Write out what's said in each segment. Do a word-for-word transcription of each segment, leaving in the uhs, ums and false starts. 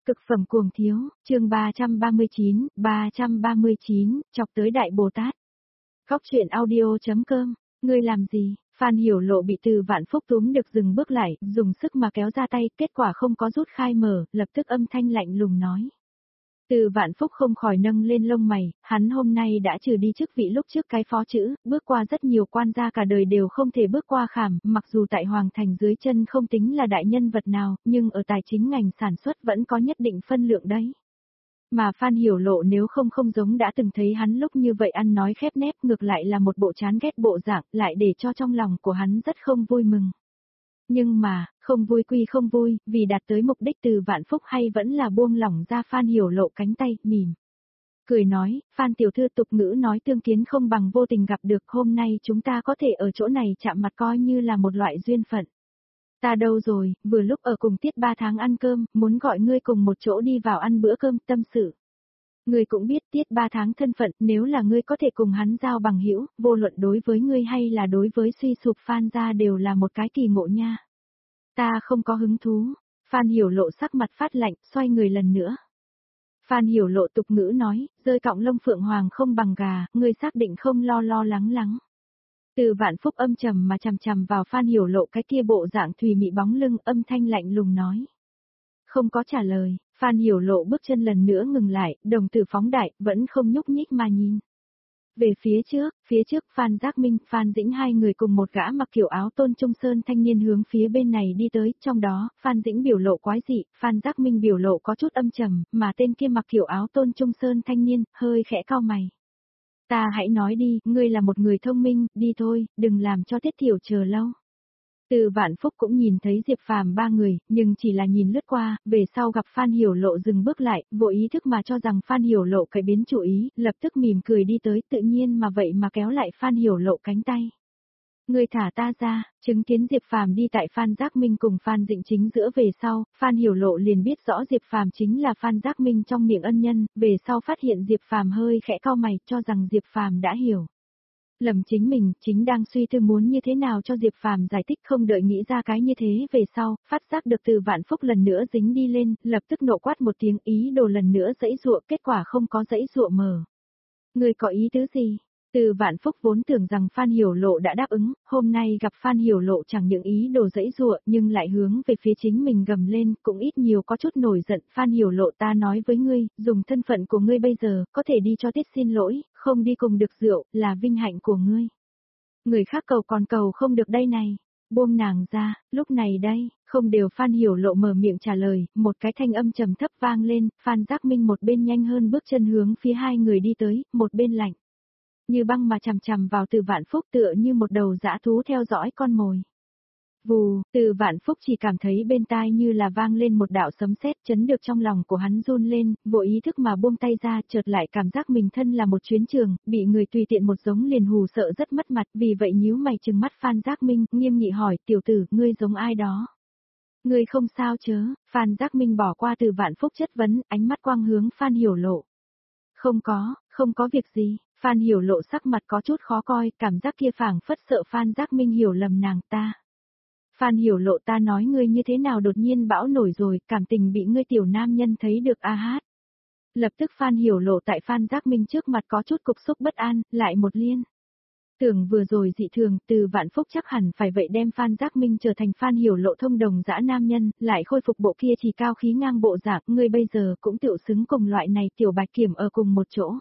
Cực phẩm cuồng thiếu, chương ba trăm ba mươi chín, ba trăm ba mươi chín, chọc tới Đại Bồ Tát. Cóc truyện audio.com, ngươi làm gì? Phan Hiểu Lộ bị Từ Vạn Phúc túm được dừng bước lại, dùng sức mà kéo ra tay, kết quả không có rút khai mở, lập tức âm thanh lạnh lùng nói. Từ Vạn Phúc không khỏi nâng lên lông mày, hắn hôm nay đã trừ đi chức vị lúc trước cái phó chữ, bước qua rất nhiều quan gia cả đời đều không thể bước qua khảm, mặc dù tại Hoàng Thành dưới chân không tính là đại nhân vật nào, nhưng ở tài chính ngành sản xuất vẫn có nhất định phân lượng đấy. Mà Phan Hiểu Lộ nếu không không giống đã từng thấy hắn lúc như vậy ăn nói khép nép, ngược lại là một bộ chán ghét bộ dạng, lại để cho trong lòng của hắn rất không vui mừng. Nhưng mà, không vui quy không vui, vì đạt tới mục đích Từ Vạn Phúc hay vẫn là buông lỏng ra Phan Hiểu Lộ cánh tay, mỉm. Cười nói, Phan tiểu thư tục ngữ nói tương kiến không bằng vô tình gặp được, hôm nay chúng ta có thể ở chỗ này chạm mặt coi như là một loại duyên phận. Ta đâu rồi, vừa lúc ở cùng Tiết ba tháng ăn cơm, muốn gọi ngươi cùng một chỗ đi vào ăn bữa cơm tâm sự. Ngươi cũng biết Tiết ba tháng thân phận, nếu là ngươi có thể cùng hắn giao bằng hữu, vô luận đối với ngươi hay là đối với suy sụp Phan gia đều là một cái kỳ ngộ nha. Ta không có hứng thú. Phan Hiểu Lộ sắc mặt phát lạnh, xoay người lần nữa. Phan Hiểu Lộ tục ngữ nói, rơi cọng lông phượng hoàng không bằng gà, ngươi xác định không lo lo lắng lắng. Từ Vạn Phúc âm trầm mà chằm chằm vào Phan Hiểu Lộ cái kia bộ dạng thùy mị bóng lưng, âm thanh lạnh lùng nói. Không có trả lời, Phan Hiểu Lộ bước chân lần nữa ngừng lại, đồng tử phóng đại, vẫn không nhúc nhích mà nhìn. Về phía trước, phía trước Phan Giác Minh, Phan Dĩnh hai người cùng một gã mặc kiểu áo tôn trung sơn thanh niên hướng phía bên này đi tới, trong đó, Phan Dĩnh biểu lộ quái dị, Phan Giác Minh biểu lộ có chút âm trầm, mà tên kia mặc kiểu áo tôn trung sơn thanh niên, hơi khẽ cau mày. Ta hãy nói đi, ngươi là một người thông minh, đi thôi, đừng làm cho Tiết Thiểu chờ lâu. Từ Vạn Phúc cũng nhìn thấy Diệp Phàm ba người, nhưng chỉ là nhìn lướt qua, về sau gặp Phan Hiểu Lộ dừng bước lại, vô ý thức mà cho rằng Phan Hiểu Lộ cải biến chủ ý, lập tức mỉm cười đi tới, tự nhiên mà vậy mà kéo lại Phan Hiểu Lộ cánh tay. Ngươi thả ta ra, chứng kiến Diệp Phàm đi tại Phan Giác Minh cùng Phan Dĩnh chính giữa về sau, Phan Hiểu Lộ liền biết rõ Diệp Phàm chính là Phan Giác Minh trong miệng ân nhân, về sau phát hiện Diệp Phàm hơi khẽ cau mày, cho rằng Diệp Phàm đã hiểu. Lầm chính mình, chính đang suy tư muốn như thế nào cho Diệp Phàm giải thích, không đợi nghĩ ra cái như thế về sau, phát giác được Từ Vạn Phúc lần nữa dính đi lên, lập tức nộ quát một tiếng, ý đồ lần nữa dãy dụa, kết quả không có dãy dụa mở. Người có ý tứ gì? Từ Vạn Phúc vốn tưởng rằng Phan Hiểu Lộ đã đáp ứng, hôm nay gặp Phan Hiểu Lộ chẳng những ý đồ dãy dụa nhưng lại hướng về phía chính mình gầm lên, cũng ít nhiều có chút nổi giận. Phan Hiểu Lộ, ta nói với ngươi, dùng thân phận của ngươi bây giờ, có thể đi cho Tiết xin lỗi, không đi cùng được rượu, là vinh hạnh của ngươi. Người khác cầu còn cầu không được đây này. Buông nàng ra, lúc này đây, không đều Phan Hiểu Lộ mở miệng trả lời, một cái thanh âm trầm thấp vang lên, Phan Giác Minh một bên nhanh hơn bước chân hướng phía hai người đi tới, một bên lạnh như băng mà chằm chằm vào Từ Vạn Phúc, tựa như một đầu dã thú theo dõi con mồi. Vù, Từ Vạn Phúc chỉ cảm thấy bên tai như là vang lên một đạo sấm sét, chấn được trong lòng của hắn run lên, vô ý thức mà buông tay ra, chợt lại cảm giác mình thân là một chuyến trường, bị người tùy tiện một giống liền hù sợ rất mất mặt, vì vậy nhíu mày trừng mắt Phan Giác Minh, nghiêm nghị hỏi, tiểu tử, ngươi giống ai đó? Ngươi không sao chớ? Phan Giác Minh bỏ qua Từ Vạn Phúc chất vấn, ánh mắt quang hướng Phan Hiểu Lộ. Không có, không có việc gì. Phan Hiểu Lộ sắc mặt có chút khó coi, cảm giác kia phảng phất sợ Phan Giác Minh hiểu lầm nàng ta. Phan Hiểu Lộ, ta nói ngươi như thế nào đột nhiên bão nổi rồi, cảm tình bị ngươi tiểu nam nhân thấy được a hát. Lập tức Phan Hiểu Lộ tại Phan Giác Minh trước mặt có chút cục xúc bất an, lại một liên. Tưởng vừa rồi dị thường, Từ Vạn Phúc chắc hẳn phải vậy đem Phan Giác Minh trở thành Phan Hiểu Lộ thông đồng dã nam nhân, lại khôi phục bộ kia chỉ cao khí ngang bộ dạng, ngươi bây giờ cũng tựu xứng cùng loại này tiểu bạch kiểm ở cùng một chỗ.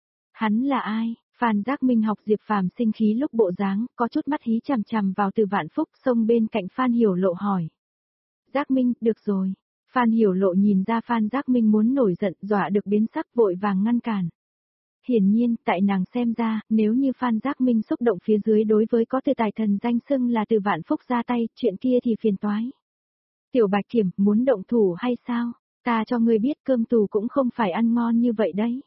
Hắn là ai? Phan Giác Minh học Diệp Phàm sinh khí lúc bộ dáng, có chút mắt hí chằm chằm vào Từ Vạn Phúc, xông bên cạnh Phan Hiểu Lộ hỏi. Giác Minh, được rồi. Phan Hiểu Lộ nhìn ra Phan Giác Minh muốn nổi giận, dọa được biến sắc, vội vàng ngăn cản. Hiển nhiên, tại nàng xem ra, nếu như Phan Giác Minh xúc động phía dưới đối với có từ tài thần danh xưng là Từ Vạn Phúc ra tay, chuyện kia thì phiền toái. Tiểu Bạch Kiểm, muốn động thủ hay sao? Ta cho ngươi biết cơm tù cũng không phải ăn ngon như vậy đấy.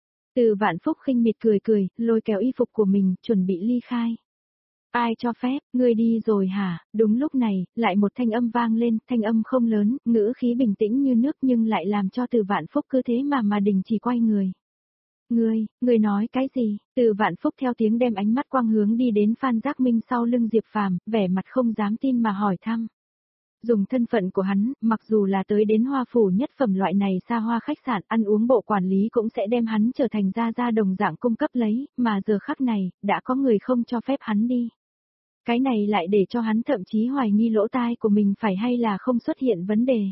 Từ Vạn Phúc khinh miệt cười cười, lôi kéo y phục của mình, chuẩn bị ly khai. Ai cho phép, ngươi đi rồi hả? Đúng lúc này, lại một thanh âm vang lên, thanh âm không lớn, ngữ khí bình tĩnh như nước nhưng lại làm cho Từ Vạn Phúc cứ thế mà mà đình chỉ quay người. Ngươi, ngươi nói cái gì? Từ Vạn Phúc theo tiếng đem ánh mắt quang hướng đi đến Phan Giác Minh sau lưng Diệp Phàm, vẻ mặt không dám tin mà hỏi thăm. Dùng thân phận của hắn, mặc dù là tới đến Hoa Phủ nhất phẩm loại này xa hoa khách sạn, ăn uống bộ quản lý cũng sẽ đem hắn trở thành gia gia đồng dạng cung cấp lấy, mà giờ khắc này, đã có người không cho phép hắn đi. Cái này lại để cho hắn thậm chí hoài nghi lỗ tai của mình phải hay là không xuất hiện vấn đề.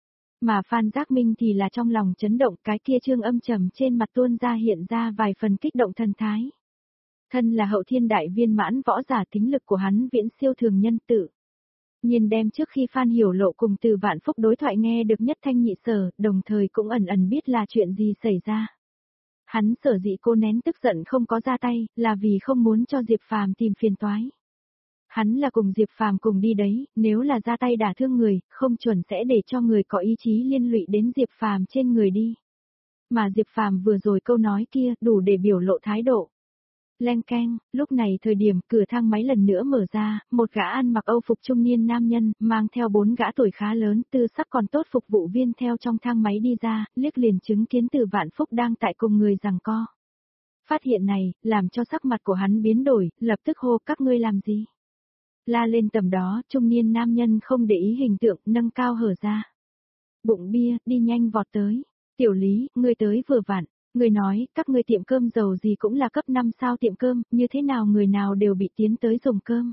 Mà Phan Giác Minh thì là trong lòng chấn động, cái kia trương âm trầm trên mặt tuôn ra hiện ra vài phần kích động thần thái. Thân là hậu thiên đại viên mãn võ giả, tính lực của hắn viễn siêu thường nhân tự. Nhìn đem trước khi Phan Hiểu Lộ cùng Từ Vạn Phúc đối thoại nghe được nhất thanh nhị sở, đồng thời cũng ẩn ẩn biết là chuyện gì xảy ra. Hắn sở dĩ cô nén tức giận không có ra tay, là vì không muốn cho Diệp Phàm tìm phiền toái. Hắn là cùng Diệp Phàm cùng đi đấy, nếu là ra tay đả thương người, không chuẩn sẽ để cho người có ý chí liên lụy đến Diệp Phàm trên người đi. Mà Diệp Phàm vừa rồi câu nói kia, đủ để biểu lộ thái độ. Leng keng, lúc này thời điểm cửa thang máy lần nữa mở ra, một gã ăn mặc Âu phục trung niên nam nhân, mang theo bốn gã tuổi khá lớn, tư sắc còn tốt phục vụ viên theo trong thang máy đi ra, liếc liền chứng kiến Từ Vạn Phúc đang tại cùng người giằng co. Phát hiện này, làm cho sắc mặt của hắn biến đổi, lập tức hô các ngươi làm gì? La lên tầm đó, trung niên nam nhân không để ý hình tượng, nâng cao hở ra. Bụng bia, đi nhanh vọt tới. Tiểu Lý, ngươi tới vừa vặn. Người nói, các ngươi tiệm cơm giàu gì cũng là cấp năm sao tiệm cơm, như thế nào người nào đều bị tiến tới dùng cơm.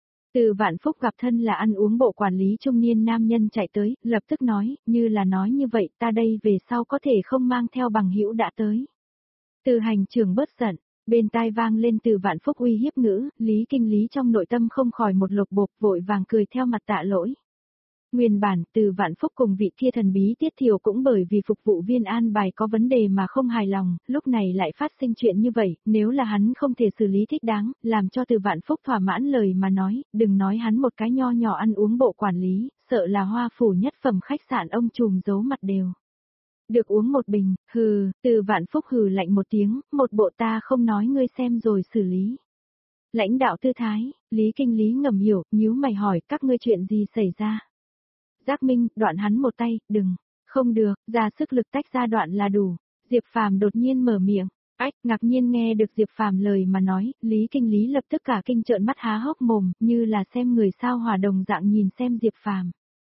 Từ Vạn Phúc gặp thân là ăn uống bộ quản lý trung niên nam nhân chạy tới, lập tức nói, như là nói như vậy ta đây về sau có thể không mang theo bằng hữu đã tới. Từ hành trưởng bớt giận, bên tai vang lên Từ Vạn Phúc uy hiếp ngữ, Lý Kinh Lý trong nội tâm không khỏi một lục bộp vội vàng cười theo mặt tạ lỗi. Nguyên bản, Từ Vạn Phúc cùng vị kia thần bí Tiết Thiều cũng bởi vì phục vụ viên an bài có vấn đề mà không hài lòng, lúc này lại phát sinh chuyện như vậy, nếu là hắn không thể xử lý thích đáng, làm cho Từ Vạn Phúc thỏa mãn lời mà nói, đừng nói hắn một cái nho nhỏ ăn uống bộ quản lý, sợ là Hoa Phủ nhất phẩm khách sạn ông trùm giấu mặt đều. Được uống một bình, hừ, Từ Vạn Phúc hừ lạnh một tiếng, một bộ ta không nói ngươi xem rồi xử lý. Lãnh đạo tư thái, Lý Kinh Lý ngầm hiểu, nhíu mày hỏi các ngươi chuyện gì xảy ra. Giác Minh, đoạn hắn một tay, đừng, không được, ra sức lực tách ra đoạn là đủ. Diệp Phàm đột nhiên mở miệng, ách, ngạc nhiên nghe được Diệp Phàm lời mà nói, Lý Kinh Lý lập tức cả kinh trợn mắt há hốc mồm, như là xem người sao hỏa đồng dạng nhìn xem Diệp Phàm.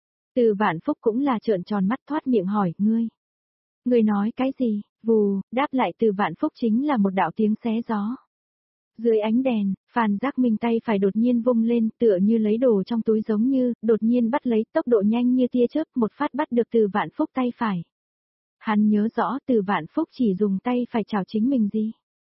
Từ Vạn Phúc cũng là trợn tròn mắt thoát miệng hỏi, ngươi. Ngươi nói cái gì? Vù, đáp lại Từ Vạn Phúc chính là một đạo tiếng xé gió. Dưới ánh đèn, Phan Giác Minh tay phải đột nhiên vung lên, tựa như lấy đồ trong túi giống như, đột nhiên bắt lấy, tốc độ nhanh như tia chớp, một phát bắt được Từ Vạn Phúc tay phải. Hắn nhớ rõ Từ Vạn Phúc chỉ dùng tay phải chào chính mình gì.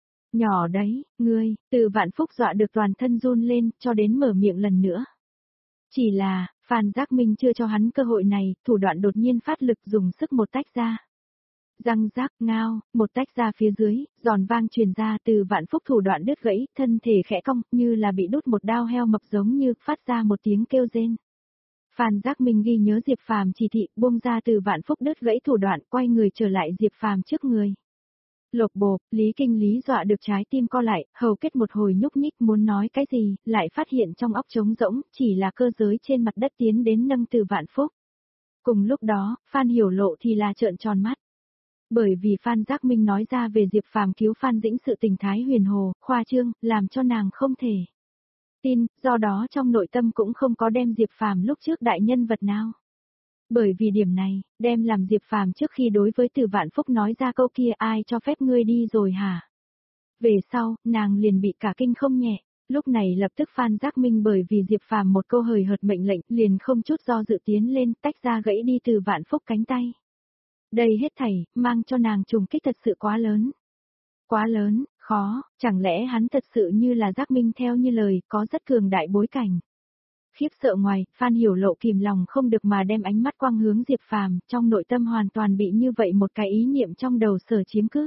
Nhỏ đấy, ngươi, Từ Vạn Phúc dọa được toàn thân run lên, cho đến mở miệng lần nữa. Chỉ là, Phan Giác Minh chưa cho hắn cơ hội này, thủ đoạn đột nhiên phát lực dùng sức một tách ra. Răng rác ngao, một tách ra phía dưới, giòn vang truyền ra Từ Vạn Phúc thủ đoạn đứt gãy, thân thể khẽ cong, như là bị đút một đao heo mập giống như, phát ra một tiếng kêu rên. Phan Giác Minh ghi nhớ Diệp Phàm chỉ thị, buông ra Từ Vạn Phúc đứt gãy thủ đoạn, quay người trở lại Diệp Phàm trước người. Lộc bộp, Lý Kinh Lý dọa được trái tim co lại, hầu kết một hồi nhúc nhích muốn nói cái gì, lại phát hiện trong óc trống rỗng, chỉ là cơ giới trên mặt đất tiến đến nâng Từ Vạn Phúc. Cùng lúc đó, Phan Hiểu Lộ thì là trợn tròn mắt. Bởi vì Phan Giác Minh nói ra về Diệp Phàm cứu Phan Dĩnh sự tình thái huyền hồ, khoa trương, làm cho nàng không thể tin, do đó trong nội tâm cũng không có đem Diệp Phàm lúc trước đại nhân vật nào. Bởi vì điểm này, đem làm Diệp Phàm trước khi đối với Từ Vạn Phúc nói ra câu kia ai cho phép ngươi đi rồi hả? Về sau, nàng liền bị cả kinh không nhẹ, lúc này lập tức Phan Giác Minh bởi vì Diệp Phàm một câu hời hợt mệnh lệnh liền không chút do dự tiến lên tách ra gãy đi Từ Vạn Phúc cánh tay. Đây hết thảy, mang cho nàng trùng kích thật sự quá lớn. Quá lớn, khó, chẳng lẽ hắn thật sự như là Giác Minh theo như lời, có rất cường đại bối cảnh. Khiếp sợ ngoài, Phan Hiểu Lộ kìm lòng không được mà đem ánh mắt quang hướng Diệp Phàm, trong nội tâm hoàn toàn bị như vậy một cái ý niệm trong đầu sở chiếm cứ.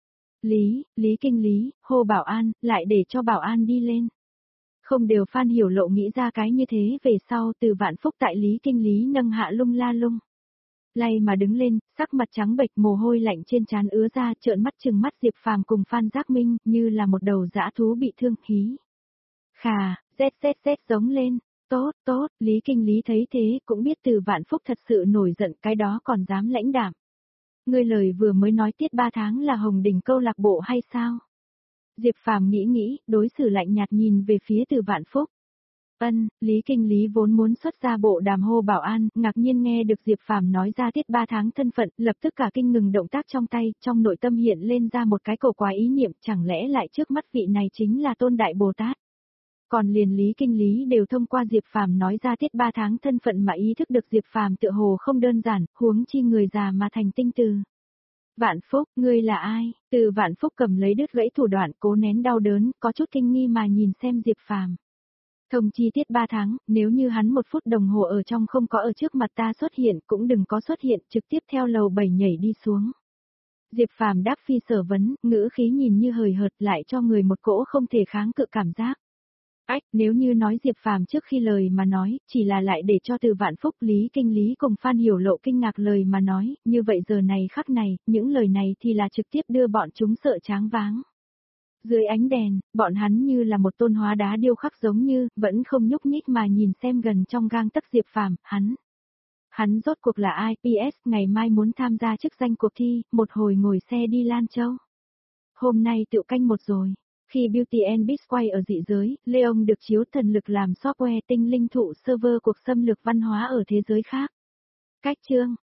Lý, Lý Kinh Lý, hô bảo an, lại để cho bảo an đi lên. Không đều Phan Hiểu Lộ nghĩ ra cái như thế về sau Từ Vạn Phúc tại Lý Kinh Lý nâng hạ lung la lung. Lay mà đứng lên, sắc mặt trắng bệch mồ hôi lạnh trên trán ứa ra trợn mắt trừng mắt Diệp Phàm cùng Phan Giác Minh như là một đầu dã thú bị thương khí. Khà, rét rét rét giống lên, tốt tốt, Lý Kinh Lý thấy thế cũng biết Từ Vạn Phúc thật sự nổi giận cái đó còn dám lãnh đạm. Ngươi lời vừa mới nói tiết ba tháng là Hồng Đình câu lạc bộ hay sao? Diệp Phàm nghĩ nghĩ, đối xử lạnh nhạt nhìn về phía Từ Vạn Phúc. Ân, Lý Kinh Lý vốn muốn xuất ra bộ đàm hô bảo an, ngạc nhiên nghe được Diệp Phàm nói ra tiết ba tháng thân phận, lập tức cả kinh ngừng động tác trong tay, trong nội tâm hiện lên ra một cái cổ quái ý niệm, chẳng lẽ lại trước mắt vị này chính là Tôn Đại Bồ Tát. Còn liền Lý Kinh Lý đều thông qua Diệp Phàm nói ra tiết ba tháng thân phận mà ý thức được Diệp Phàm tựa hồ không đơn giản, huống chi người già mà thành tinh từ. Vạn Phúc, ngươi là ai? Từ Vạn Phúc cầm lấy đứt gãy thủ đoạn, cố nén đau đớn, có chút kinh nghi mà nhìn xem Diệp Phàm. Thông chi tiết ba tháng, nếu như hắn một phút đồng hồ ở trong không có ở trước mặt ta xuất hiện, cũng đừng có xuất hiện, trực tiếp theo lầu bảy nhảy đi xuống. Diệp Phàm đáp phi sở vấn, ngữ khí nhìn như hời hợt lại cho người một cỗ không thể kháng cự cảm giác. Ách, nếu như nói Diệp Phàm trước khi lời mà nói, chỉ là lại để cho Từ Vạn Phúc Lý Kinh Lý cùng Phan Hiểu Lộ kinh ngạc lời mà nói, như vậy giờ này khắc này, những lời này thì là trực tiếp đưa bọn chúng sợ tráng váng. Dưới ánh đèn, bọn hắn như là một tôn hóa đá điêu khắc giống như, vẫn không nhúc nhích mà nhìn xem gần trong gang tấc Diệp Phàm, hắn. Hắn rốt cuộc là ai, pê ét ngày mai muốn tham gia chức danh cuộc thi, một hồi ngồi xe đi Lan Châu. Hôm nay tự canh một rồi. Khi Beauty and Beast quay ở dị giới, Leon được chiếu thần lực làm software tinh linh thụ server cuộc xâm lược văn hóa ở thế giới khác. Cách chương